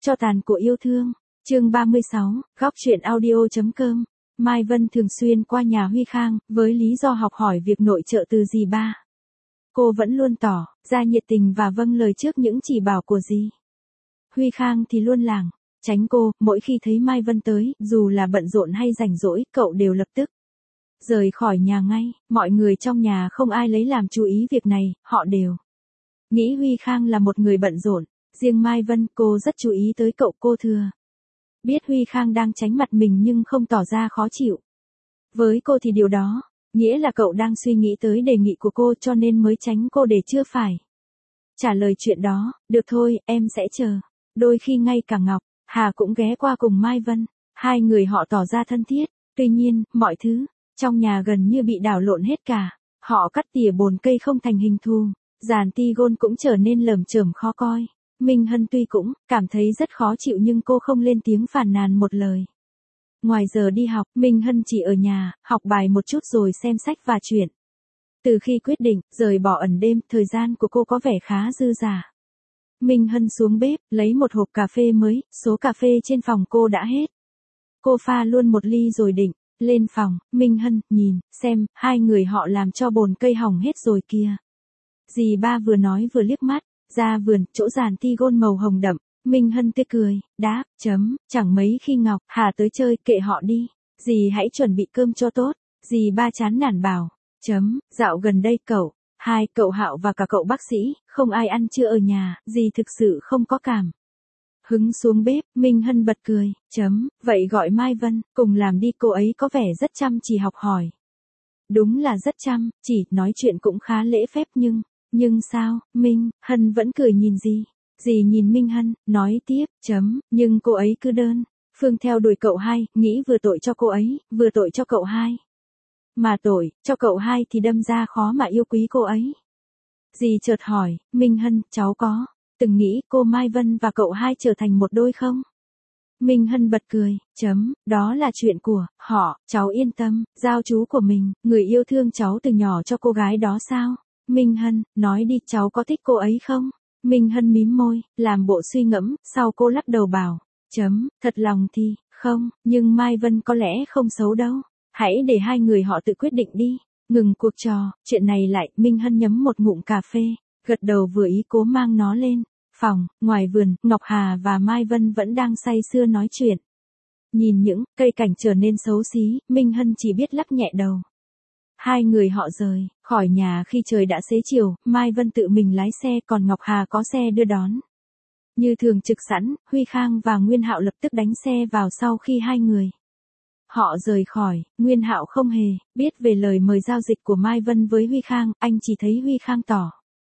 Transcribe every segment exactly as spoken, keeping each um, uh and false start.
Cho tàn của yêu thương. Chương ba mươi sáu, góc truyện audio chấm com. Mai Vân thường xuyên qua nhà Huy Khang, với lý do học hỏi việc nội trợ từ dì ba. Cô vẫn luôn tỏ ra nhiệt tình và vâng lời trước những chỉ bảo của dì. Huy Khang thì luôn lảng tránh cô, mỗi khi thấy Mai Vân tới, dù là bận rộn hay rảnh rỗi, cậu đều lập tức rời khỏi nhà ngay. Mọi người trong nhà không ai lấy làm chú ý việc này, họ đều nghĩ Huy Khang là một người bận rộn. Riêng Mai Vân, cô rất chú ý tới cậu. Cô thừa biết Huy Khang đang tránh mặt mình nhưng không tỏ ra khó chịu. Với cô thì điều đó nghĩa là cậu đang suy nghĩ tới đề nghị của cô, cho nên mới tránh cô để chưa phải trả lời chuyện đó. Được thôi, em sẽ chờ. Đôi khi ngay cả Ngọc Hà cũng ghé qua cùng Mai Vân. Hai người họ tỏ ra thân thiết. Tuy nhiên, mọi thứ trong nhà gần như bị đảo lộn hết cả. Họ cắt tỉa bồn cây không thành hình thù. Dàn tigon cũng trở nên lởm chởm khó coi. Minh Hân tuy cũng cảm thấy rất khó chịu nhưng cô không lên tiếng phàn nàn một lời. Ngoài giờ đi học, Minh Hân chỉ ở nhà, học bài một chút rồi xem sách và truyện. Từ khi quyết định rời bỏ ẩn đêm, thời gian của cô có vẻ khá dư dả. Minh Hân xuống bếp, lấy một hộp cà phê mới, số cà phê trên phòng cô đã hết. Cô pha luôn một ly rồi định lên phòng. Minh Hân nhìn xem, hai người họ làm cho bồn cây hỏng hết rồi kìa. Dì ba vừa nói vừa liếc mắt ra vườn, chỗ dàn tigon màu hồng đậm. Minh Hân tươi cười, đáp, chấm, chẳng mấy khi Ngọc Hà tới chơi, kệ họ đi. Dì hãy chuẩn bị cơm cho tốt. Dì ba chán nản bảo, chấm, dạo gần đây cậu, hai cậu Hạo và cả cậu bác sĩ, không ai ăn trưa ở nhà, dì thực sự không có cảm hứng xuống bếp. Minh Hân bật cười, chấm, vậy gọi Mai Vân, cùng làm đi, cô ấy có vẻ rất chăm chỉ học hỏi. Đúng là rất chăm chỉ, nói chuyện cũng khá lễ phép nhưng... Nhưng sao? Minh Hân vẫn cười nhìn dì. Dì nhìn Minh Hân, nói tiếp, chấm, nhưng cô ấy cứ đơn phương theo đuổi cậu hai, nghĩ vừa tội cho cô ấy, vừa tội cho cậu hai. Mà tội cho cậu hai thì đâm ra khó mà yêu quý cô ấy. Dì chợt hỏi, Minh Hân, cháu có từng nghĩ cô Mai Vân và cậu hai trở thành một đôi không? Minh Hân bật cười, chấm, đó là chuyện của họ, cháu yên tâm, giao chú của mình, người yêu thương cháu từ nhỏ cho cô gái đó sao? Minh Hân, nói đi, cháu có thích cô ấy không? Minh Hân mím môi, làm bộ suy ngẫm, sau cô lắc đầu bảo, chấm, thật lòng thì, không, nhưng Mai Vân có lẽ không xấu đâu. Hãy để hai người họ tự quyết định đi. Ngừng cuộc trò chuyện này lại, Minh Hân nhấm một ngụm cà phê, gật đầu vừa ý cố mang nó lên phòng. Ngoài vườn, Ngọc Hà và Mai Vân vẫn đang say sưa nói chuyện. Nhìn những cây cảnh trở nên xấu xí, Minh Hân chỉ biết lắc nhẹ đầu. Hai người họ rời khỏi nhà khi trời đã xế chiều. Mai Vân tự mình lái xe, còn Ngọc Hà có xe đưa đón. Như thường trực sẵn, Huy Khang và Nguyên Hạo lập tức đánh xe vào sau khi hai người họ rời khỏi. Nguyên Hạo không hề biết về lời mời giao dịch của Mai Vân với Huy Khang, anh chỉ thấy Huy Khang tỏ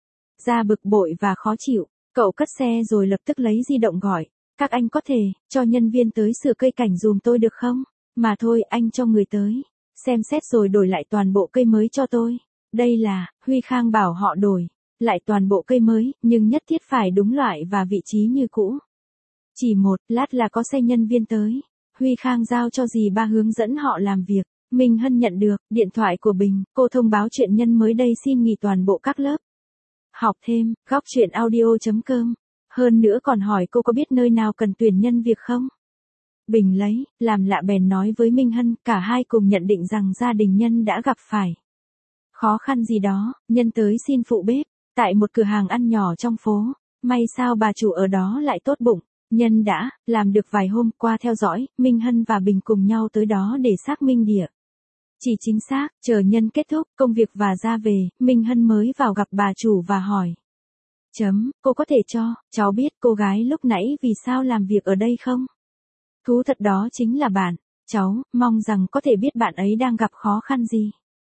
ra bực bội và khó chịu. Cậu cất xe rồi lập tức lấy di động gọi, các anh có thể cho nhân viên tới sửa cây cảnh dùm tôi được không? Mà thôi, anh cho người tới xem xét rồi đổi lại toàn bộ cây mới cho tôi. Đây là, Huy Khang bảo họ đổi lại toàn bộ cây mới, nhưng nhất thiết phải đúng loại và vị trí như cũ. Chỉ một lát là có xe nhân viên tới. Huy Khang giao cho dì ba hướng dẫn họ làm việc. Minh Hân nhận được điện thoại của Bình, cô thông báo chuyện nhân mới đây xin nghỉ toàn bộ các lớp học thêm. Góc truyện audio chấm com. Hơn nữa còn hỏi cô có biết nơi nào cần tuyển nhân việc không? Bình lấy làm lạ bèn nói với Minh Hân, cả hai cùng nhận định rằng gia đình Nhân đã gặp phải khó khăn gì đó. Nhân tới xin phụ bếp tại một cửa hàng ăn nhỏ trong phố. May sao bà chủ ở đó lại tốt bụng. Nhân đã làm được vài hôm qua theo dõi. Minh Hân và Bình cùng nhau tới đó để xác minh địa chỉ chính xác. Chờ Nhân kết thúc công việc và ra về, Minh Hân mới vào gặp bà chủ và hỏi, chấm, cô có thể cho cháu biết cô gái lúc nãy vì sao làm việc ở đây không? Thú thật đó chính là bạn cháu, mong rằng có thể biết bạn ấy đang gặp khó khăn gì.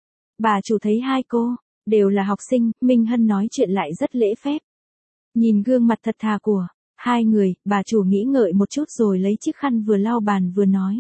Bà chủ thấy hai cô đều là học sinh, Minh Hân nói chuyện lại rất lễ phép. Nhìn gương mặt thật thà của hai người, bà chủ nghĩ ngợi một chút rồi lấy chiếc khăn vừa lau bàn vừa nói.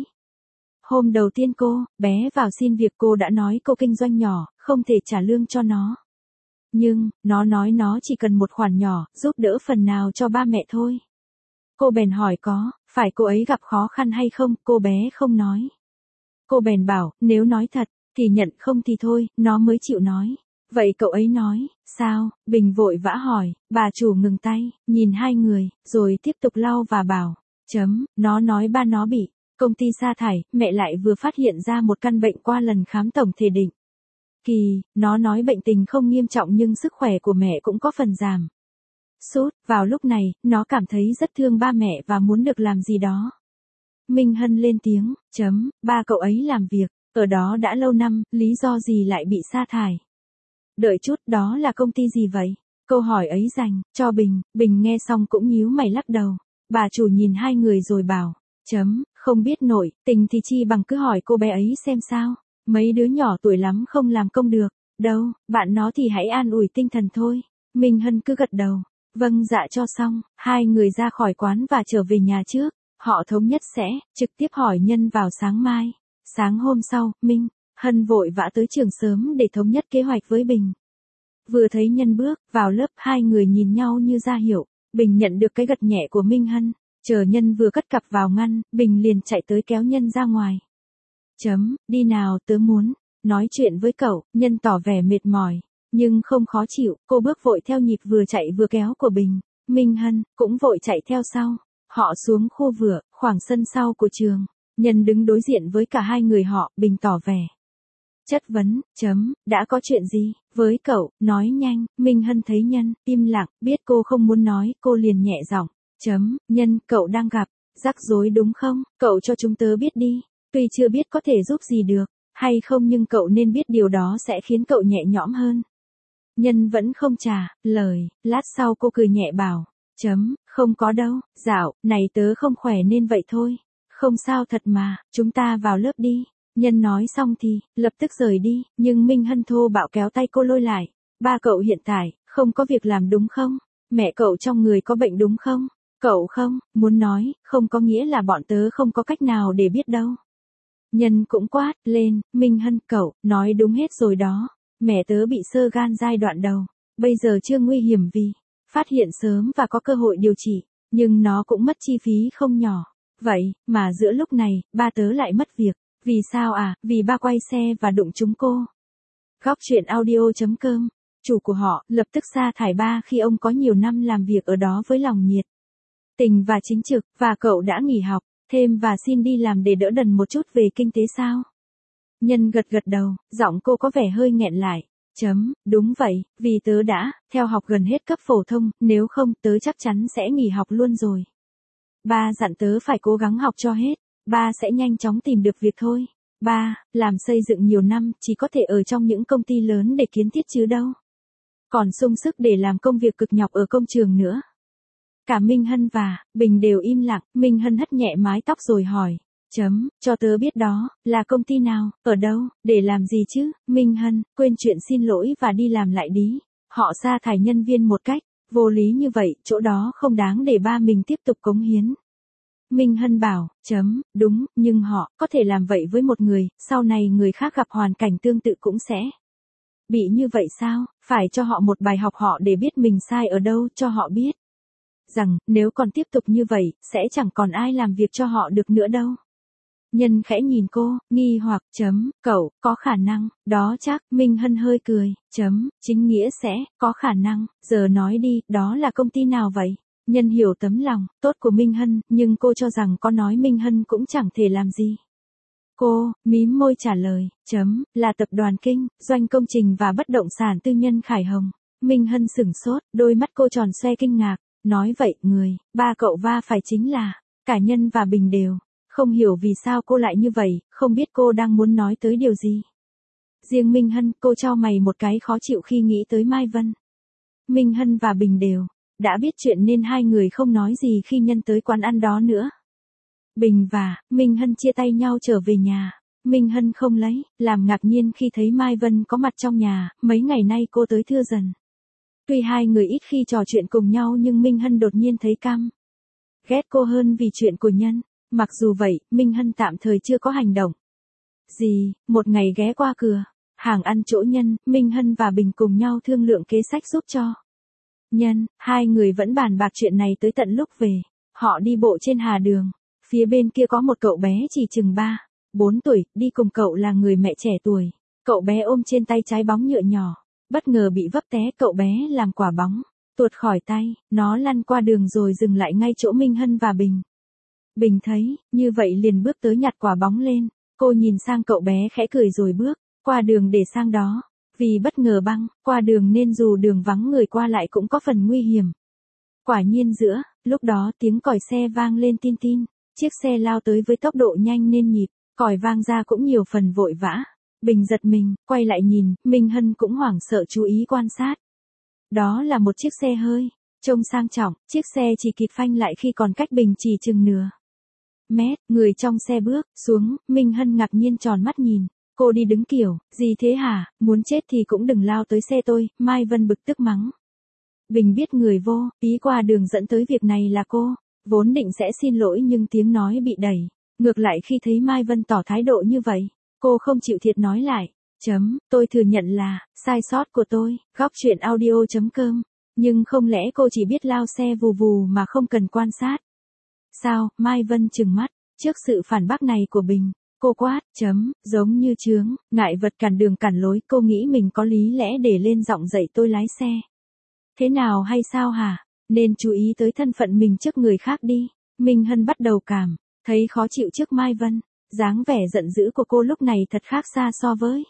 Hôm đầu tiên cô bé vào xin việc, cô đã nói cô kinh doanh nhỏ, không thể trả lương cho nó. Nhưng, nó nói nó chỉ cần một khoản nhỏ, giúp đỡ phần nào cho ba mẹ thôi. Cô bèn hỏi có phải cô ấy gặp khó khăn hay không, cô bé không nói. Cô bèn bảo, nếu nói thật thì nhận, không thì thôi, nó mới chịu nói. Vậy cậu ấy nói, sao? Bình vội vã hỏi, bà chủ ngừng tay, nhìn hai người, rồi tiếp tục lau và bảo, chấm, nó nói ba nó bị công ty sa thải, mẹ lại vừa phát hiện ra một căn bệnh qua lần khám tổng thể định kỳ, nó nói bệnh tình không nghiêm trọng nhưng sức khỏe của mẹ cũng có phần giảm sút, vào lúc này, nó cảm thấy rất thương ba mẹ và muốn được làm gì đó. Minh Hân lên tiếng, chấm, ba cậu ấy làm việc, ở đó đã lâu năm, lý do gì lại bị sa thải? Đợi chút, đó là công ty gì vậy? Câu hỏi ấy dành cho Bình, Bình nghe xong cũng nhíu mày lắc đầu. Bà chủ nhìn hai người rồi bảo, chấm, không biết nổi, tình thì chi bằng cứ hỏi cô bé ấy xem sao. Mấy đứa nhỏ tuổi lắm không làm công được, đâu, bạn nó thì hãy an ủi tinh thần thôi. Minh Hân cứ gật đầu, vâng dạ cho xong, hai người ra khỏi quán và trở về nhà trước. Họ thống nhất sẽ trực tiếp hỏi Nhân vào sáng mai. Sáng hôm sau, Minh Hân vội vã tới trường sớm để thống nhất kế hoạch với Bình. Vừa thấy Nhân bước vào lớp, hai người nhìn nhau như ra hiệu. Bình nhận được cái gật nhẹ của Minh Hân. Chờ Nhân vừa cất cặp vào ngăn, Bình liền chạy tới kéo Nhân ra ngoài. Chấm, đi nào, tớ muốn nói chuyện với cậu. Nhân tỏ vẻ mệt mỏi, nhưng không khó chịu. Cô bước vội theo nhịp vừa chạy vừa kéo của Bình. Minh Hân cũng vội chạy theo sau. Họ xuống khu vựa, khoảng sân sau của trường. Nhân đứng đối diện với cả hai người họ, Bình tỏ vẻ chất vấn, chấm, đã có chuyện gì, với cậu, nói nhanh. Minh Hân thấy Nhân im lặng, biết cô không muốn nói, cô liền nhẹ giọng, chấm, Nhân, cậu đang gặp rắc rối đúng không, cậu cho chúng tớ biết đi, tuy chưa biết có thể giúp gì được, hay không nhưng cậu nên biết điều đó sẽ khiến cậu nhẹ nhõm hơn. Nhân vẫn không trả lời, lát sau cô cười nhẹ bảo, chấm, không có đâu, dạo này tớ không khỏe nên vậy thôi. Không sao thật mà, chúng ta vào lớp đi. Nhân nói xong thì, lập tức rời đi, nhưng Minh Hân thô bạo kéo tay cô lôi lại. Ba cậu hiện tại, không có việc làm đúng không? Mẹ cậu trong người có bệnh đúng không? Cậu không, muốn nói, không có nghĩa là bọn tớ không có cách nào để biết đâu. Nhân cũng quát lên, Minh Hân, cậu, nói đúng hết rồi đó. Mẹ tớ bị xơ gan giai đoạn đầu, bây giờ chưa nguy hiểm vì phát hiện sớm và có cơ hội điều trị, nhưng nó cũng mất chi phí không nhỏ. Vậy, mà giữa lúc này, ba tớ lại mất việc. Vì sao à? Vì ba quay xe và đụng trúng cô. Góc truyện audio chấm com. Chủ của họ, lập tức sa thải ba khi ông có nhiều năm làm việc ở đó với lòng nhiệt tình và chính trực, và cậu đã nghỉ học, thêm và xin đi làm để đỡ đần một chút về kinh tế sao? Nhân gật gật đầu, giọng cô có vẻ hơi nghẹn lại. Chấm, đúng vậy, vì tớ đã theo học gần hết cấp phổ thông, nếu không, tớ chắc chắn sẽ nghỉ học luôn rồi. Ba dặn tớ phải cố gắng học cho hết, ba sẽ nhanh chóng tìm được việc thôi. Ba, làm xây dựng nhiều năm, chỉ có thể ở trong những công ty lớn để kiến thiết chứ đâu. Còn sung sức để làm công việc cực nhọc ở công trường nữa. Cả Minh Hân và Bình đều im lặng, Minh Hân hất nhẹ mái tóc rồi hỏi. Chấm, cho tớ biết đó, là công ty nào, ở đâu, để làm gì chứ? Minh Hân, quên chuyện xin lỗi và đi làm lại đi. Họ sa thải nhân viên một cách vô lý như vậy, chỗ đó không đáng để ba mình tiếp tục cống hiến. Minh Hân bảo, chấm, đúng, nhưng họ có thể làm vậy với một người, sau này người khác gặp hoàn cảnh tương tự cũng sẽ bị như vậy sao? Phải cho họ một bài học họ để biết mình sai ở đâu, cho họ biết rằng, nếu còn tiếp tục như vậy, sẽ chẳng còn ai làm việc cho họ được nữa đâu. Nhân khẽ nhìn cô, nghi hoặc, chấm, cậu, có khả năng, đó chắc, Minh Hân hơi cười, chấm, chính nghĩa sẽ, có khả năng, giờ nói đi, đó là công ty nào vậy? Nhân hiểu tấm lòng tốt của Minh Hân, nhưng cô cho rằng có nói Minh Hân cũng chẳng thể làm gì. Cô, mím môi trả lời, chấm, là tập đoàn kinh doanh công trình và bất động sản tư nhân Khải Hồng. Minh Hân sửng sốt, đôi mắt cô tròn xoe kinh ngạc, nói vậy, người, ba cậu va phải chính là, cả Nhân và Bình đều. Không hiểu vì sao cô lại như vậy, không biết cô đang muốn nói tới điều gì. Riêng Minh Hân, cô chau mày một cái khó chịu khi nghĩ tới Mai Vân. Minh Hân và Bình đều đã biết chuyện nên hai người không nói gì khi Nhân tới quán ăn đó nữa. Bình và Minh Hân chia tay nhau trở về nhà. Minh Hân không lấy làm ngạc nhiên khi thấy Mai Vân có mặt trong nhà, mấy ngày nay cô tới thưa dần. Tuy hai người ít khi trò chuyện cùng nhau nhưng Minh Hân đột nhiên thấy căm ghét cô hơn vì chuyện của Nhân. Mặc dù vậy, Minh Hân tạm thời chưa có hành động gì, một ngày ghé qua cửa hàng ăn chỗ Nhân, Minh Hân và Bình cùng nhau thương lượng kế sách giúp cho Nhân, hai người vẫn bàn bạc chuyện này tới tận lúc về. Họ đi bộ trên hà đường, phía bên kia có một cậu bé chỉ chừng ba, bốn tuổi, đi cùng cậu là người mẹ trẻ tuổi. Cậu bé ôm trên tay trái bóng nhựa nhỏ, bất ngờ bị vấp té, cậu bé làm quả bóng tuột khỏi tay, nó lăn qua đường rồi dừng lại ngay chỗ Minh Hân và Bình. Bình thấy như vậy liền bước tới nhặt quả bóng lên, cô nhìn sang cậu bé khẽ cười rồi bước qua đường để sang đó. Vì bất ngờ băng qua đường nên dù đường vắng người qua lại cũng có phần nguy hiểm. Quả nhiên giữa lúc đó tiếng còi xe vang lên tin tin, chiếc xe lao tới với tốc độ nhanh nên nhịp còi vang ra cũng nhiều phần vội vã. Bình giật mình, quay lại nhìn, Minh Hân cũng hoảng sợ chú ý quan sát. Đó là một chiếc xe hơi, trông sang trọng, chiếc xe chỉ kịp phanh lại khi còn cách Bình chỉ chừng nửa mét, người trong xe bước xuống, Minh Hân ngạc nhiên tròn mắt nhìn. Cô đi đứng kiểu, gì thế hả, muốn chết thì cũng đừng lao tới xe tôi, Mai Vân bực tức mắng. Bình biết người vô, ý qua đường dẫn tới việc này là cô, vốn định sẽ xin lỗi nhưng tiếng nói bị đẩy. Ngược lại khi thấy Mai Vân tỏ thái độ như vậy, cô không chịu thiệt nói lại. Chấm, tôi thừa nhận là, sai sót của tôi, góc chuyện audio chấm com. Nhưng không lẽ cô chỉ biết lao xe vù vù mà không cần quan sát? Sao, Mai Vân trừng mắt, trước sự phản bác này của Bình. Cô quát, chấm, giống như chướng, ngại vật cản đường cản lối, cô nghĩ mình có lý lẽ để lên giọng dạy tôi lái xe. Thế nào hay sao hả? Nên chú ý tới thân phận mình trước người khác đi. Minh Hân bắt đầu cảm thấy khó chịu trước Mai Vân. Dáng vẻ giận dữ của cô lúc này thật khác xa so với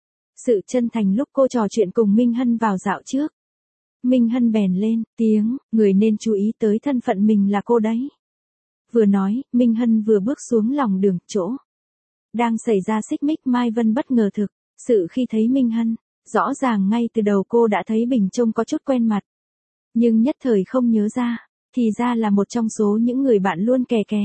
sự chân thành lúc cô trò chuyện cùng Minh Hân vào dạo trước. Minh Hân bèn lên tiếng, người nên chú ý tới thân phận mình là cô đấy. Vừa nói, Minh Hân vừa bước xuống lòng đường, chỗ đang xảy ra xích mích. Mai Vân bất ngờ thực sự khi thấy Minh Hân. Rõ ràng ngay từ đầu cô đã thấy Bình trông có chút quen mặt. Nhưng nhất thời không nhớ ra, thì ra là một trong số những người bạn luôn kè kè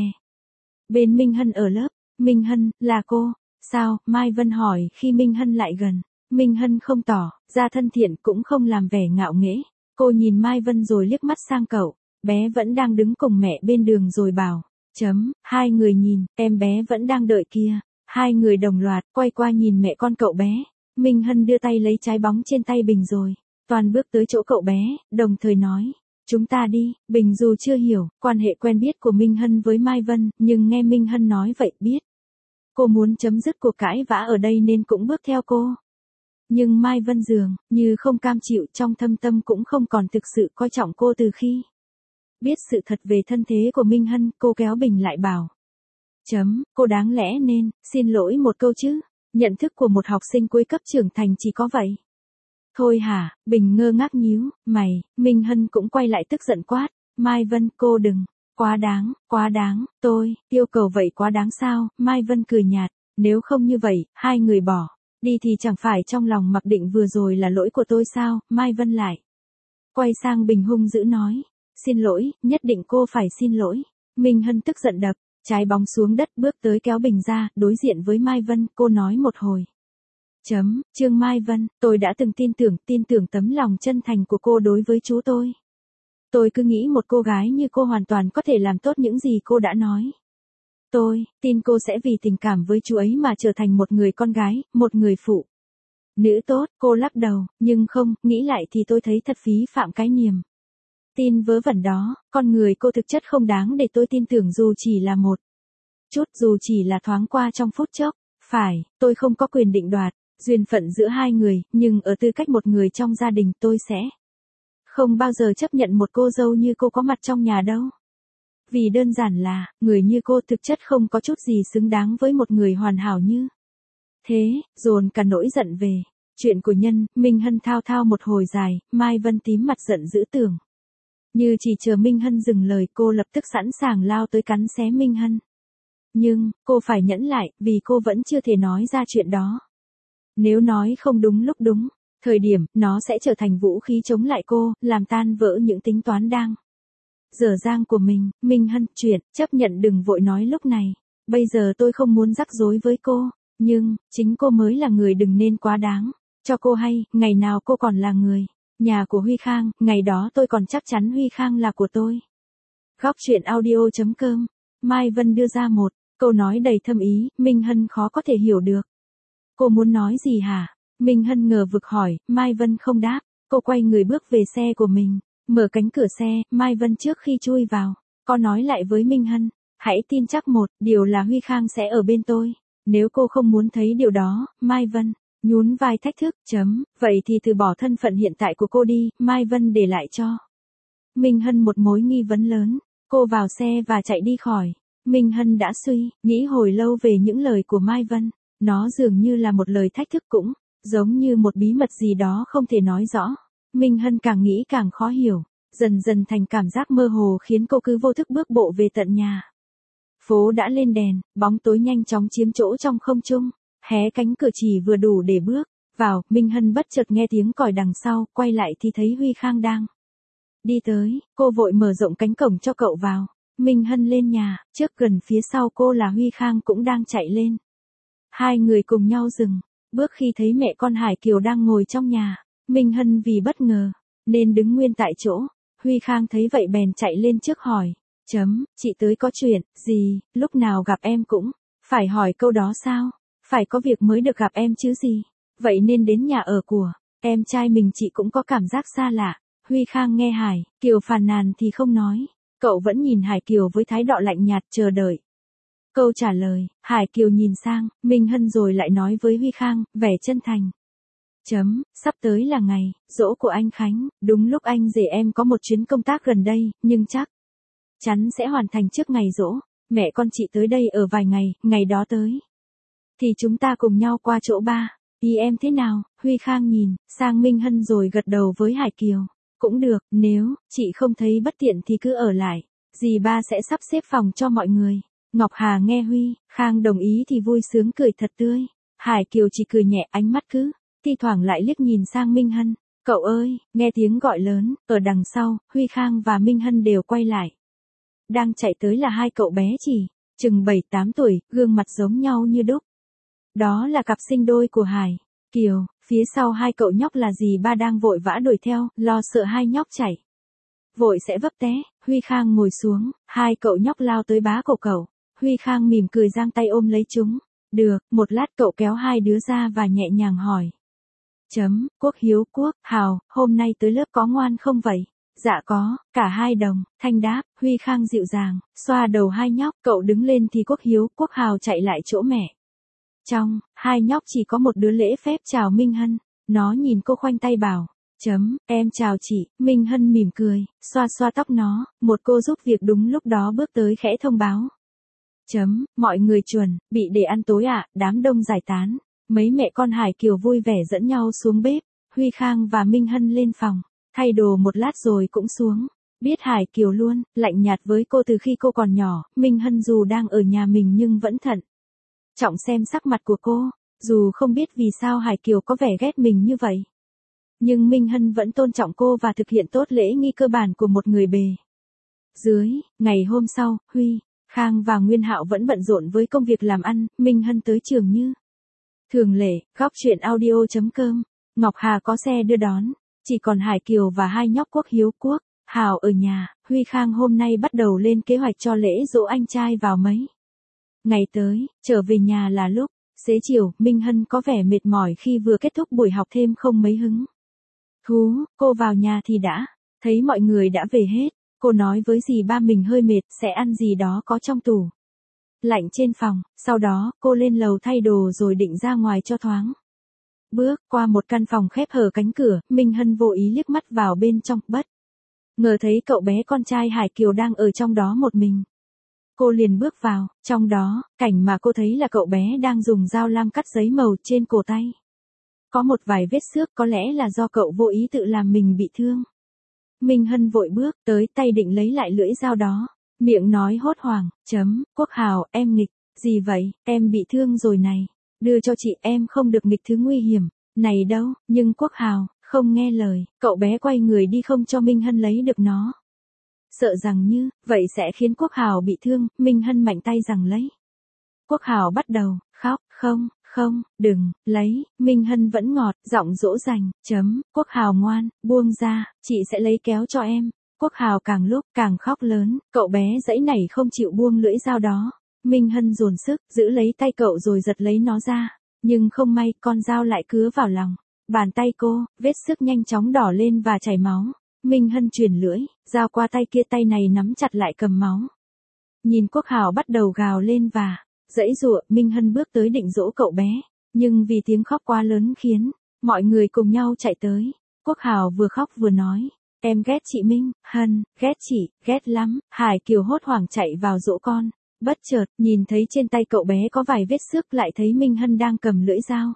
bên Minh Hân ở lớp. Minh Hân, là cô, sao? Mai Vân hỏi khi Minh Hân lại gần. Minh Hân không tỏ ra thân thiện cũng không làm vẻ ngạo nghễ. Cô nhìn Mai Vân rồi liếc mắt sang cậu, bé vẫn đang đứng cùng mẹ bên đường rồi bảo, chấm, hai người nhìn, em bé vẫn đang đợi kia. Hai người đồng loạt quay qua nhìn mẹ con cậu bé. Minh Hân đưa tay lấy trái bóng trên tay Bình rồi toàn bước tới chỗ cậu bé, đồng thời nói, chúng ta đi. Bình dù chưa hiểu quan hệ quen biết của Minh Hân với Mai Vân, nhưng nghe Minh Hân nói vậy biết cô muốn chấm dứt cuộc cãi vã ở đây nên cũng bước theo cô. Nhưng Mai Vân dường như không cam chịu, trong thâm tâm cũng không còn thực sự coi trọng cô. Từ khi biết sự thật về thân thế của Minh Hân, cô kéo Bình lại bảo, chấm, cô đáng lẽ nên xin lỗi một câu chứ. Nhận thức của một học sinh cuối cấp trưởng thành chỉ có vậy thôi hả? Bình ngơ ngác nhíu mày. Minh Hân cũng quay lại tức giận quát, Mai Vân, cô đừng, quá đáng, quá đáng. Tôi yêu cầu vậy quá đáng sao? Mai Vân cười nhạt, nếu không như vậy hai người bỏ đi thì chẳng phải trong lòng mặc định vừa rồi là lỗi của tôi sao? Mai Vân lại quay sang Bình hung dữ nói, xin lỗi, nhất định cô phải xin lỗi. Minh Hân tức giận đập trái bóng xuống đất, bước tới kéo Bình ra, đối diện với Mai Vân, cô nói một hồi. Chấm, Trương Mai Vân, tôi đã từng tin tưởng, tin tưởng tấm lòng chân thành của cô đối với chú tôi. Tôi cứ nghĩ một cô gái như cô hoàn toàn có thể làm tốt những gì cô đã nói. Tôi tin cô sẽ vì tình cảm với chú ấy mà trở thành một người con gái, một người phụ nữ tốt. Cô lắc đầu, nhưng không, nghĩ lại thì tôi thấy thật phí phạm cái niềm tin vớ vẩn đó. Con người cô thực chất không đáng để tôi tin tưởng dù chỉ là một chút, dù chỉ là thoáng qua trong phút chốc. Phải, tôi không có quyền định đoạt duyên phận giữa hai người, nhưng ở tư cách một người trong gia đình tôi sẽ không bao giờ chấp nhận một cô dâu như cô có mặt trong nhà đâu. Vì đơn giản là, người như cô thực chất không có chút gì xứng đáng với một người hoàn hảo như thế. Dồn cả nỗi giận về chuyện của nhân, Minh Hân thao thao một hồi dài. Mai Vân tím mặt giận dữ, tưởng như chỉ chờ Minh Hân dừng lời, cô lập tức sẵn sàng lao tới cắn xé Minh Hân. Nhưng, cô phải nhẫn lại, vì cô vẫn chưa thể nói ra chuyện đó. Nếu nói không đúng lúc đúng thời điểm, nó sẽ trở thành vũ khí chống lại cô, làm tan vỡ những tính toán đang dở dang của mình. Minh Hân, chuyện, chấp nhận đừng vội nói lúc này. Bây giờ tôi không muốn rắc rối với cô, nhưng, chính cô mới là người đừng nên quá đáng. Cho cô hay, ngày nào cô còn là người nhà của Huy Khang, ngày đó tôi còn chắc chắn Huy Khang là của tôi. Góc chuyện audio chấm com. Mai Vân đưa ra một câu nói đầy thâm ý, Minh Hân khó có thể hiểu được. Cô muốn nói gì hả? Minh Hân ngờ vực hỏi. Mai Vân không đáp. Cô quay người bước về xe của mình, mở cánh cửa xe. Mai Vân trước khi chui vào, có nói lại với Minh Hân, hãy tin chắc một điều là Huy Khang sẽ ở bên tôi. Nếu cô không muốn thấy điều đó, Mai Vân Nhún vai thách thức, chấm, vậy thì từ bỏ thân phận hiện tại của cô đi, Mai Vân để lại cho Minh Hân một mối nghi vấn lớn. Cô vào xe và chạy đi khỏi. Minh Hân đã suy, nghĩ hồi lâu về những lời của Mai Vân. Nó dường như là một lời thách thức cũng, giống như một bí mật gì đó không thể nói rõ. Minh Hân càng nghĩ càng khó hiểu, dần dần thành cảm giác mơ hồ khiến cô cứ vô thức bước bộ về tận nhà. Phố đã lên đèn, bóng tối nhanh chóng chiếm chỗ trong không trung. Hé cánh cửa chỉ vừa đủ để bước vào, Minh Hân bất chợt nghe tiếng còi đằng sau, quay lại thì thấy Huy Khang đang đi tới. Cô vội mở rộng cánh cổng cho cậu vào. Minh Hân lên nhà, trước gần phía sau cô là Huy Khang cũng đang chạy lên. Hai người cùng nhau dừng, bước khi thấy mẹ con Hải Kiều đang ngồi trong nhà. Minh Hân vì bất ngờ, nên đứng nguyên tại chỗ. Huy Khang thấy vậy bèn chạy lên trước hỏi, chấm, chị tới có chuyện, gì, lúc nào gặp em cũng, phải hỏi câu đó sao, phải có việc mới được gặp em chứ gì, vậy nên đến nhà ở của, em trai mình chị cũng có cảm giác xa lạ. Huy Khang nghe Hải Kiều phàn nàn thì không nói, cậu vẫn nhìn Hải Kiều với thái độ lạnh nhạt chờ đợi câu trả lời. Hải Kiều nhìn sang Minh Hân rồi lại nói với Huy Khang, vẻ chân thành. Chấm, sắp tới là ngày giỗ của anh Khánh, đúng lúc anh rể em có một chuyến công tác gần đây, nhưng chắc chắn sẽ hoàn thành trước ngày giỗ. Mẹ con chị tới đây ở vài ngày, ngày đó tới thì chúng ta cùng nhau qua chỗ ba. Ý em thế nào? Huy Khang nhìn sang Minh Hân rồi gật đầu với Hải Kiều. Cũng được, nếu chị không thấy bất tiện thì cứ ở lại, dì ba sẽ sắp xếp phòng cho mọi người. Ngọc Hà nghe Huy Khang đồng ý thì vui sướng cười thật tươi. Hải Kiều chỉ cười nhẹ, ánh mắt cứ thi thoảng lại liếc nhìn sang Minh Hân. Cậu ơi, nghe tiếng gọi lớn ở đằng sau, Huy Khang và Minh Hân đều quay lại. Đang chạy tới là hai cậu bé chỉ chừng bảy tám tuổi, gương mặt giống nhau như đúc. Đó là cặp sinh đôi của Hải Kiều. Phía sau hai cậu nhóc là dì ba đang vội vã đuổi theo, lo sợ hai nhóc chạy vội sẽ vấp té. Huy Khang ngồi xuống, hai cậu nhóc lao tới bá cổ cậu. Huy Khang mỉm cười giang tay ôm lấy chúng. Được, một lát cậu kéo hai đứa ra và nhẹ nhàng hỏi. Chấm, Quốc Hiếu Quốc, Hào, hôm nay tới lớp có ngoan không vậy? Dạ có, cả hai đồng, thanh đáp. Huy Khang dịu dàng, xoa đầu hai nhóc, cậu đứng lên thì Quốc Hiếu Quốc Hào chạy lại chỗ mẹ. Trong, hai nhóc chỉ có một đứa lễ phép chào Minh Hân. Nó nhìn cô khoanh tay bảo. Chấm, em chào chị. Minh Hân mỉm cười, xoa xoa tóc nó. Một cô giúp việc đúng lúc đó bước tới khẽ thông báo. Chấm, mọi người chuẩn bị để ăn tối ạ. À, đám đông giải tán. Mấy mẹ con Hải Kiều vui vẻ dẫn nhau xuống bếp. Huy Khang và Minh Hân lên phòng, thay đồ một lát rồi cũng xuống. Biết Hải Kiều luôn lạnh nhạt với cô từ khi cô còn nhỏ, Minh Hân dù đang ở nhà mình nhưng vẫn thận trọng xem sắc mặt của cô. Dù không biết vì sao Hải Kiều có vẻ ghét mình như vậy, nhưng Minh Hân vẫn tôn trọng cô và thực hiện tốt lễ nghi cơ bản của một người bề dưới. Ngày hôm sau, Huy Khang và Nguyên Hạo vẫn bận rộn với công việc làm ăn. Minh Hân tới trường như thường lệ. Góc truyện audio chấm com. Ngọc Hà có xe đưa đón, chỉ còn Hải Kiều và hai nhóc Quốc Hiếu Quốc Hào ở nhà. Huy Khang hôm nay bắt đầu lên kế hoạch cho lễ giỗ anh trai vào mấy ngày tới. Trở về nhà là lúc xế chiều. Minh Hân có vẻ mệt mỏi khi vừa kết thúc buổi học thêm không mấy hứng thú. Cô vào nhà thì đã thấy mọi người đã về hết. Cô nói với dì ba mình hơi mệt, sẽ ăn gì đó có trong tủ lạnh trên phòng. Sau đó cô lên lầu thay đồ rồi định ra ngoài cho thoáng. Bước qua một căn phòng khép hờ cánh cửa, Minh Hân vô ý liếc mắt vào bên trong, bất ngờ thấy cậu bé con trai Hải Kiều đang ở trong đó một mình. Cô liền bước vào, trong đó, cảnh mà cô thấy là cậu bé đang dùng dao lam cắt giấy màu trên cổ tay. Có một vài vết xước, có lẽ là do cậu vô ý tự làm mình bị thương. Minh Hân vội bước tới tay định lấy lại lưỡi dao đó, miệng nói hốt hoảng. Chấm, Quốc Hào, em nghịch, gì vậy, em bị thương rồi này, đưa cho chị, em không được nghịch thứ nguy hiểm này đâu. Nhưng Quốc Hào không nghe lời, cậu bé quay người đi không cho Minh Hân lấy được nó. Sợ rằng như vậy sẽ khiến Quốc Hào bị thương, Minh Hân mạnh tay rằng lấy. Quốc Hào bắt đầu khóc. Không, không, đừng lấy. Minh Hân vẫn ngọt giọng dỗ dành. Chấm, Quốc Hào ngoan, buông ra, chị sẽ lấy kéo cho em. Quốc Hào càng lúc càng khóc lớn, cậu bé giãy nảy không chịu buông lưỡi dao đó. Minh Hân dồn sức giữ lấy tay cậu rồi giật lấy nó ra, nhưng không may con dao lại cứa vào lòng bàn tay cô. Vết xước nhanh chóng đỏ lên và chảy máu. Minh Hân truyền lưỡi dao qua tay kia, tay này nắm chặt lại cầm máu. Nhìn Quốc Hào bắt đầu gào lên và giãy giụa, Minh Hân bước tới định dỗ cậu bé, Nhưng vì tiếng khóc quá lớn khiến mọi người cùng nhau chạy tới. Quốc Hào vừa khóc vừa nói, em ghét chị Minh Hân, ghét chị, ghét lắm. Hải Kiều hốt hoảng chạy vào dỗ con. Bất chợt, nhìn thấy trên tay cậu bé có vài vết xước, lại thấy Minh Hân đang cầm lưỡi dao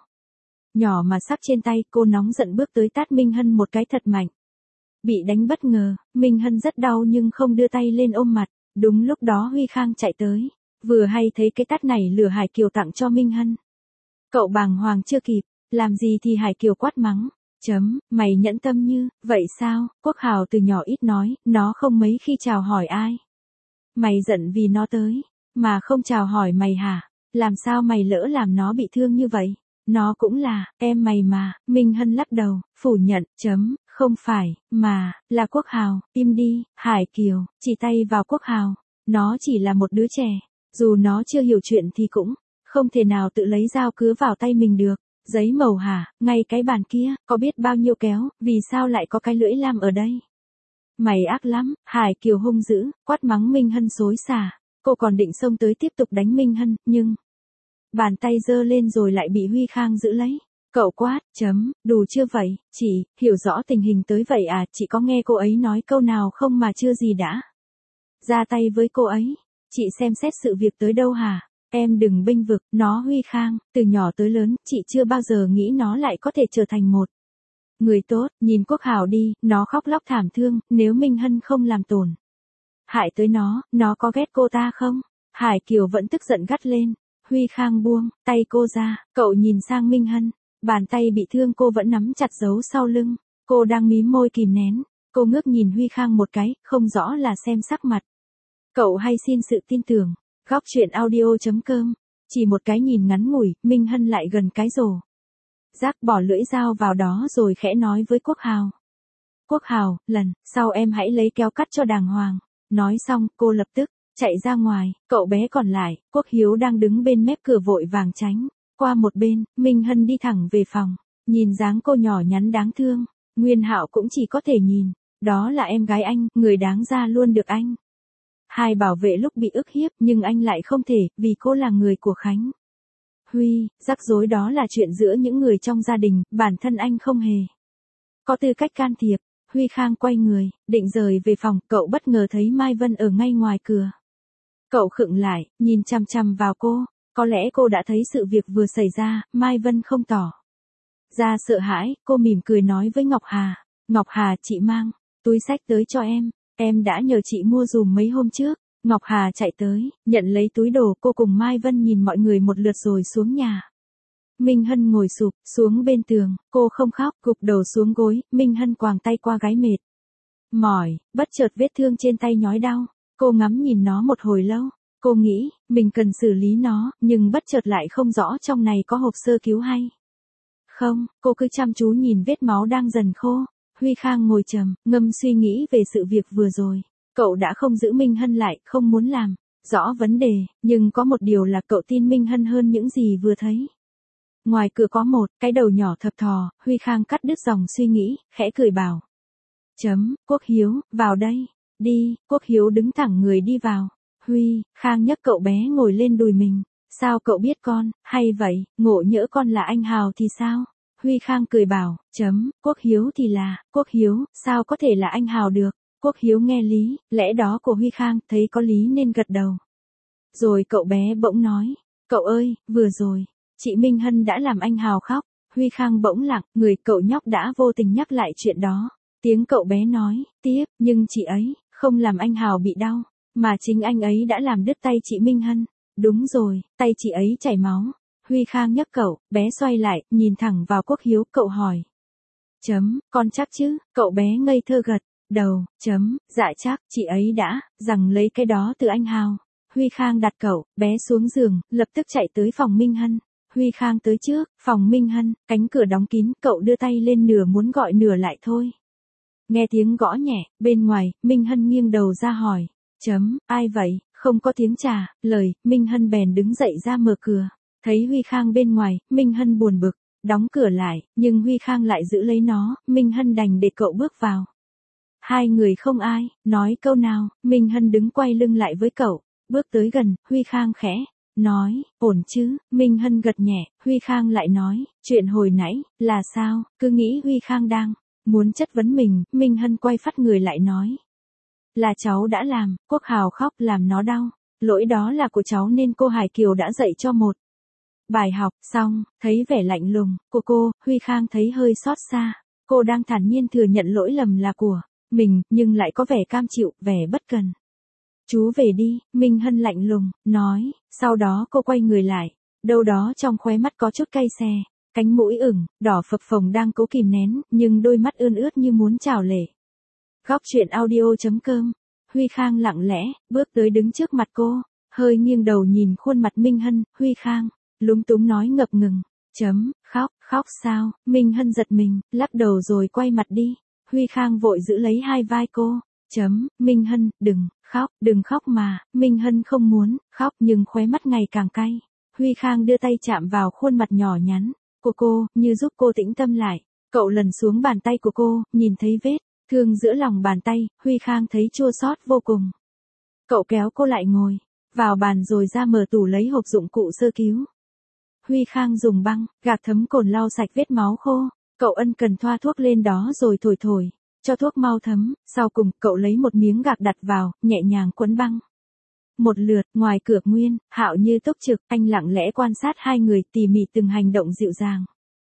nhỏ mà sắc trên tay. Cô nóng giận bước tới tát Minh Hân một cái thật mạnh. Bị đánh bất ngờ, Minh Hân rất đau nhưng không đưa tay lên ôm mặt. Đúng lúc đó Huy Khang chạy tới, vừa hay thấy cái tát này lừa Hải Kiều tặng cho Minh Hân. Cậu bàng hoàng chưa kịp làm gì thì Hải Kiều quát mắng, chấm, mày nhẫn tâm như vậy sao? Quốc Hào từ nhỏ ít nói, nó không mấy khi chào hỏi ai. Mày giận vì nó tới mà không chào hỏi mày hả? Làm sao mày lỡ làm nó bị thương như vậy? Nó cũng là em mày mà. Minh Hân lắc đầu, phủ nhận, chấm, không phải, mà, là Quốc Hào. Im đi. Hải Kiều chỉ tay vào Quốc Hào. Nó chỉ là một đứa trẻ, dù nó chưa hiểu chuyện thì cũng không thể nào tự lấy dao cứa vào tay mình được. Giấy màu hả? Ngay cái bàn kia, có biết bao nhiêu kéo, vì sao lại có cái lưỡi lam ở đây? Mày ác lắm. Hải Kiều hung dữ, quát mắng Minh Hân xối xả. Cô còn định xông tới tiếp tục đánh Minh Hân, nhưng bàn tay giơ lên rồi lại bị Huy Khang giữ lấy. Cậu quát, chấm, đủ chưa vậy? Chị, hiểu rõ tình hình tới vậy à? Chị có nghe cô ấy nói câu nào không mà chưa gì đã ra tay với cô ấy? Chị xem xét sự việc tới đâu hả? Em đừng bênh vực nó. Huy Khang, từ nhỏ tới lớn, chị chưa bao giờ nghĩ nó lại có thể trở thành một người tốt. Nhìn Quốc Hào đi, nó khóc lóc thảm thương. Nếu Minh Hân không làm tổn hại tới nó, nó có ghét cô ta không? Hải Kiều vẫn tức giận gắt lên. Huy Khang buông tay cô ra, cậu nhìn sang Minh Hân. Bàn tay bị thương cô vẫn nắm chặt giấu sau lưng. Cô đang mím môi kìm nén. Cô ngước nhìn Huy Khang một cái, không rõ là xem sắc mặt cậu hay xin sự tin tưởng. Góc truyện audio chấm com. Chỉ một cái nhìn ngắn ngủi, Minh Hân lại gần cái rổ rác bỏ lưỡi dao vào đó rồi khẽ nói với Quốc Hào. Quốc Hào, lần sau em hãy lấy kéo cắt cho đàng hoàng. Nói xong, cô lập tức chạy ra ngoài. Cậu bé còn lại, Quốc Hiếu đang đứng bên mép cửa vội vàng tránh qua một bên. Minh Hân đi thẳng về phòng, nhìn dáng cô nhỏ nhắn đáng thương. Nguyên Hạo cũng chỉ có thể nhìn. Đó là em gái anh, người đáng ra luôn được anh hai bảo vệ lúc bị ức hiếp, nhưng anh lại không thể, vì cô là người của Khánh Huy. Rắc rối đó là chuyện giữa những người trong gia đình, bản thân anh không hề có tư cách can thiệp. Huy Khang quay người, định rời về phòng, cậu bất ngờ thấy Mai Vân ở ngay ngoài cửa. Cậu khựng lại, nhìn chằm chằm vào cô. Có lẽ cô đã thấy sự việc vừa xảy ra. Mai Vân không tỏ ra sợ hãi, cô mỉm cười nói với Ngọc Hà. Ngọc Hà, chị mang túi xách tới cho em. Em đã nhờ chị mua dùm mấy hôm trước. Ngọc Hà chạy tới, nhận lấy túi đồ. Cô cùng Mai Vân nhìn mọi người một lượt rồi xuống nhà. Minh Hân ngồi sụp xuống bên tường. Cô không khóc, gục đầu xuống gối. Minh Hân quàng tay qua gáy mệt mỏi, bất chợt vết thương trên tay nhói đau. Cô ngắm nhìn nó một hồi lâu. Cô nghĩ mình cần xử lý nó, nhưng bất chợt lại không rõ trong này có hộp sơ cứu hay không. Cô cứ chăm chú nhìn vết máu đang dần khô. Huy Khang ngồi trầm ngâm suy nghĩ về sự việc vừa rồi. Cậu đã không giữ Minh Hân lại, không muốn làm rõ vấn đề, nhưng có một điều là cậu tin Minh Hân hơn những gì vừa thấy. Ngoài cửa có một cái đầu nhỏ thập thò. Huy Khang cắt đứt dòng suy nghĩ, khẽ cười bảo, chấm, Quốc Hiếu, vào đây. Đi. Quốc Hiếu đứng thẳng người đi vào. Huy Khang nhấc cậu bé ngồi lên đùi mình. Sao cậu biết con, hay vậy, ngộ nhỡ con là anh Hào thì sao? Huy Khang cười bảo, chấm, Quốc Hiếu thì là, Quốc Hiếu, sao có thể là anh Hào được? Quốc Hiếu nghe lý, lẽ đó của Huy Khang, thấy có lý nên gật đầu. Rồi cậu bé bỗng nói, cậu ơi, vừa rồi, chị Minh Hân đã làm anh Hào khóc. Huy Khang bỗng lặng, người cậu nhóc đã vô tình nhắc lại chuyện đó. Tiếng cậu bé nói tiếp, nhưng chị ấy không làm anh Hào bị đau, mà chính anh ấy đã làm đứt tay chị Minh Hân. Đúng rồi, tay chị ấy chảy máu. Huy Khang nhấc cậu, bé xoay lại, nhìn thẳng vào Quốc Hiếu, cậu hỏi. Chấm, con chắc chứ? Cậu bé ngây thơ gật đầu, chấm, dạ chắc, chị ấy đã rằng lấy cái đó từ anh Hào. Huy Khang đặt cậu bé xuống giường, lập tức chạy tới phòng Minh Hân. Huy Khang tới trước phòng Minh Hân, cánh cửa đóng kín, cậu đưa tay lên nửa muốn gọi nửa lại thôi. Nghe tiếng gõ nhẹ, bên ngoài, Minh Hân nghiêng đầu ra hỏi. Chấm, ai vậy? Không có tiếng trả lời. Minh Hân bèn đứng dậy ra mở cửa. Thấy Huy Khang bên ngoài, Minh Hân buồn bực, đóng cửa lại, nhưng Huy Khang lại giữ lấy nó. Minh Hân đành để cậu bước vào. Hai người không ai nói câu nào. Minh Hân đứng quay lưng lại với cậu, bước tới gần. Huy Khang khẽ nói, ổn chứ, Minh Hân gật nhẹ, Huy Khang lại nói, chuyện hồi nãy, là sao, cứ nghĩ Huy Khang đang muốn chất vấn mình, Minh Hân quay phát người lại nói. Là cháu đã làm, Quốc Hào khóc làm nó đau, lỗi đó là của cháu nên cô Hải Kiều đã dạy cho một bài học. Xong, thấy vẻ lạnh lùng của cô, Huy Khang thấy hơi xót xa, cô đang thản nhiên thừa nhận lỗi lầm là của mình, nhưng lại có vẻ cam chịu, vẻ bất cần. Chú về đi, Minh Hân lạnh lùng, nói, sau đó cô quay người lại, đâu đó trong khóe mắt có chút cay xè, cánh mũi ửng, đỏ phập phồng đang cố kìm nén, nhưng đôi mắt ươn ướt như muốn trào lệ. Góc truyện audio.com, Huy Khang lặng lẽ, bước tới đứng trước mặt cô, hơi nghiêng đầu nhìn khuôn mặt Minh Hân, Huy Khang, lúng túng nói ngập ngừng, chấm, khóc, khóc sao, Minh Hân giật mình, lắc đầu rồi quay mặt đi, Huy Khang vội giữ lấy hai vai cô, chấm, Minh Hân, đừng, khóc, đừng khóc mà, Minh Hân không muốn, khóc nhưng khóe mắt ngày càng cay, Huy Khang đưa tay chạm vào khuôn mặt nhỏ nhắn của cô, như giúp cô tĩnh tâm lại, cậu lần xuống bàn tay của cô, nhìn thấy vết thương giữa lòng bàn tay, Huy Khang thấy chua xót vô cùng. Cậu kéo cô lại ngồi vào bàn rồi ra mở tủ lấy hộp dụng cụ sơ cứu. Huy Khang dùng băng gạc thấm cồn lau sạch vết máu khô, cậu ân cần thoa thuốc lên đó rồi thổi thổi cho thuốc mau thấm, sau cùng cậu lấy một miếng gạc đặt vào, nhẹ nhàng quấn băng. Một lượt, ngoài cửa Nguyên Hạo như túc trực, anh lặng lẽ quan sát hai người tỉ mỉ từng hành động dịu dàng,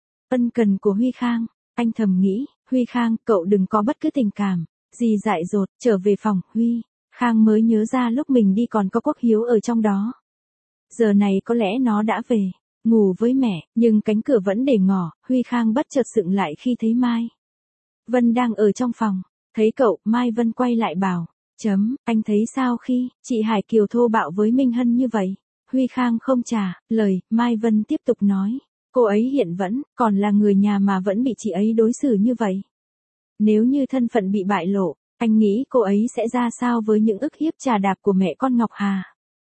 ân cần của Huy Khang. Anh thầm nghĩ, Huy Khang, cậu đừng có bất cứ tình cảm gì dại dột. Trở về phòng, Huy Khang mới nhớ ra lúc mình đi còn có Quốc Hiếu ở trong đó. Giờ này có lẽ nó đã về ngủ với mẹ, nhưng cánh cửa vẫn để ngỏ. Huy Khang bất chợt sững lại khi thấy Mai Vân đang ở trong phòng. Thấy cậu, Mai Vân quay lại bảo, chấm, anh thấy sao khi chị Hải Kiều thô bạo với Minh Hân như vậy? Huy Khang không trả lời, Mai Vân tiếp tục nói, cô ấy hiện vẫn còn là người nhà mà vẫn bị chị ấy đối xử như vậy. Nếu như thân phận bị bại lộ, anh nghĩ cô ấy sẽ ra sao với những ức hiếp trà đạp của mẹ con Ngọc Hà?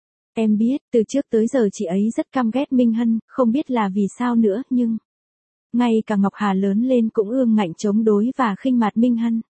Em biết, từ trước tới giờ chị ấy rất căm ghét Minh Hân, không biết là vì sao nữa, nhưng ngay cả Ngọc Hà lớn lên cũng ương ngạnh chống đối và khinh mạt Minh Hân.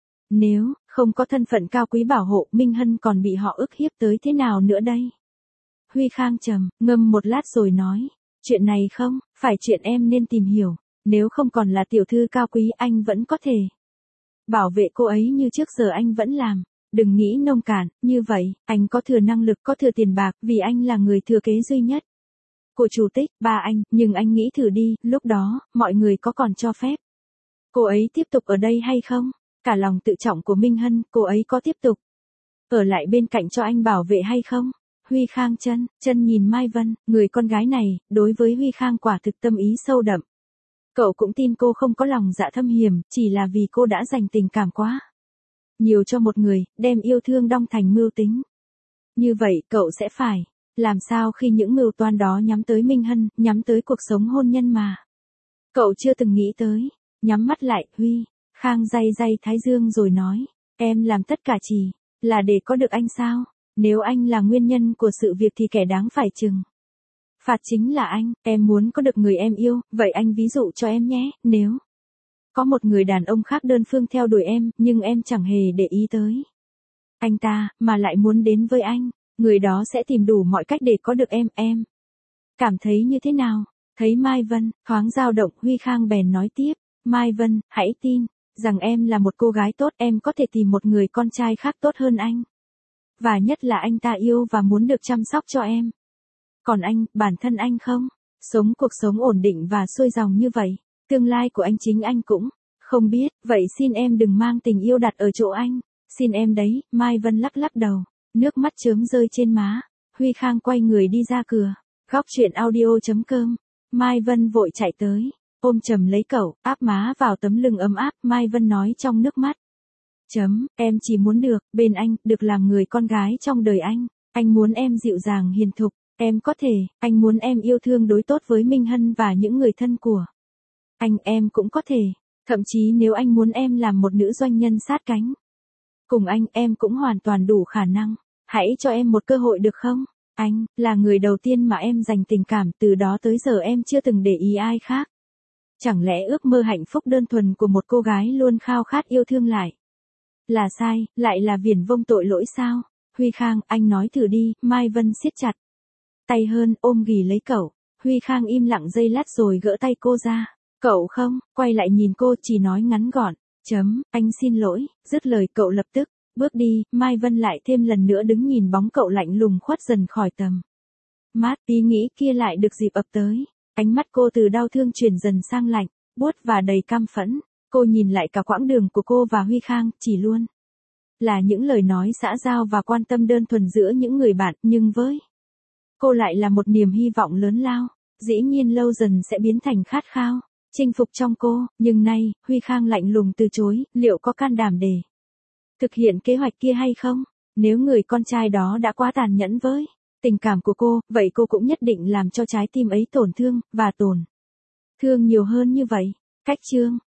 Nếu không có thân phận cao quý bảo hộ, Minh Hân còn bị họ ức hiếp tới thế nào nữa đây? Huy Khang trầm ngâm một lát rồi nói, chuyện này không phải chuyện em nên tìm hiểu, nếu không còn là tiểu thư cao quý anh vẫn có thể bảo vệ cô ấy như trước giờ anh vẫn làm. Đừng nghĩ nông cạn, như vậy, anh có thừa năng lực, có thừa tiền bạc, vì anh là người thừa kế duy nhất của chủ tịch, ba anh, nhưng anh nghĩ thử đi, lúc đó, mọi người có còn cho phép cô ấy tiếp tục ở đây hay không? Cả lòng tự trọng của Minh Hân, cô ấy có tiếp tục ở lại bên cạnh cho anh bảo vệ hay không? Huy Khang chân, chân nhìn Mai Vân, người con gái này, đối với Huy Khang quả thực tâm ý sâu đậm. Cậu cũng tin cô không có lòng dạ thâm hiểm, chỉ là vì cô đã dành tình cảm quá nhiều cho một người, đem yêu thương đong thành mưu tính. Như vậy, cậu sẽ phải làm sao khi những mưu toan đó nhắm tới Minh Hân, nhắm tới cuộc sống hôn nhân mà cậu chưa từng nghĩ tới. Nhắm mắt lại, Huy Khang day day thái dương rồi nói, em làm tất cả chỉ là để có được anh sao? Nếu anh là nguyên nhân của sự việc thì kẻ đáng phải trừng phạt chính là anh. Em muốn có được người em yêu, vậy anh ví dụ cho em nhé, nếu có một người đàn ông khác đơn phương theo đuổi em, nhưng em chẳng hề để ý tới anh ta, mà lại muốn đến với anh, người đó sẽ tìm đủ mọi cách để có được em, em cảm thấy như thế nào? Thấy Mai Vân thoáng dao động, Huy Khang bèn nói tiếp, Mai Vân, hãy tin rằng em là một cô gái tốt, em có thể tìm một người con trai khác tốt hơn anh. Và nhất là anh ta yêu và muốn được chăm sóc cho em. Còn anh, bản thân anh không sống cuộc sống ổn định và xuôi dòng như vậy. Tương lai của anh chính anh cũng không biết, vậy xin em đừng mang tình yêu đặt ở chỗ anh. Xin em đấy. Mai Vân lắc lắc đầu, nước mắt chớm rơi trên má. Huy Khang quay người đi ra cửa. Góc truyện audio.com. Mai Vân vội chạy tới, ôm chầm lấy cậu, áp má vào tấm lưng ấm áp. Mai Vân nói trong nước mắt, chấm, em chỉ muốn được bên anh, được làm người con gái trong đời anh. Anh muốn em dịu dàng hiền thục, em có thể, anh muốn em yêu thương đối tốt với Minh Hân và những người thân của anh, em cũng có thể. Thậm chí nếu anh muốn em làm một nữ doanh nhân sát cánh cùng anh, em cũng hoàn toàn đủ khả năng. Hãy cho em một cơ hội được không? Anh là người đầu tiên mà em dành tình cảm, từ đó tới giờ em chưa từng để ý ai khác. Chẳng lẽ ước mơ hạnh phúc đơn thuần của một cô gái luôn khao khát yêu thương lại là sai, lại là viển vông tội lỗi sao? Huy Khang, anh nói thử đi. Mai Vân siết chặt tay hơn, ôm ghì lấy cậu. Huy Khang im lặng giây lát rồi gỡ tay cô ra. Cậu không, quay lại nhìn cô chỉ nói ngắn gọn. Chấm, anh xin lỗi, dứt lời cậu lập tức bước đi, Mai Vân lại thêm lần nữa đứng nhìn bóng cậu lạnh lùng khuất dần khỏi tầm mắt, ý nghĩ kia lại được dịp ập tới. Ánh mắt cô từ đau thương chuyển dần sang lạnh, buốt và đầy căm phẫn. Cô nhìn lại cả quãng đường của cô và Huy Khang, chỉ luôn là những lời nói xã giao và quan tâm đơn thuần giữa những người bạn, nhưng với cô lại là một niềm hy vọng lớn lao, dĩ nhiên lâu dần sẽ biến thành khát khao, chinh phục trong cô. Nhưng nay, Huy Khang lạnh lùng từ chối, liệu có can đảm để thực hiện kế hoạch kia hay không? Nếu người con trai đó đã quá tàn nhẫn với tình cảm của cô, vậy cô cũng nhất định làm cho trái tim ấy tổn thương, và tổn thương nhiều hơn như vậy. Cách chương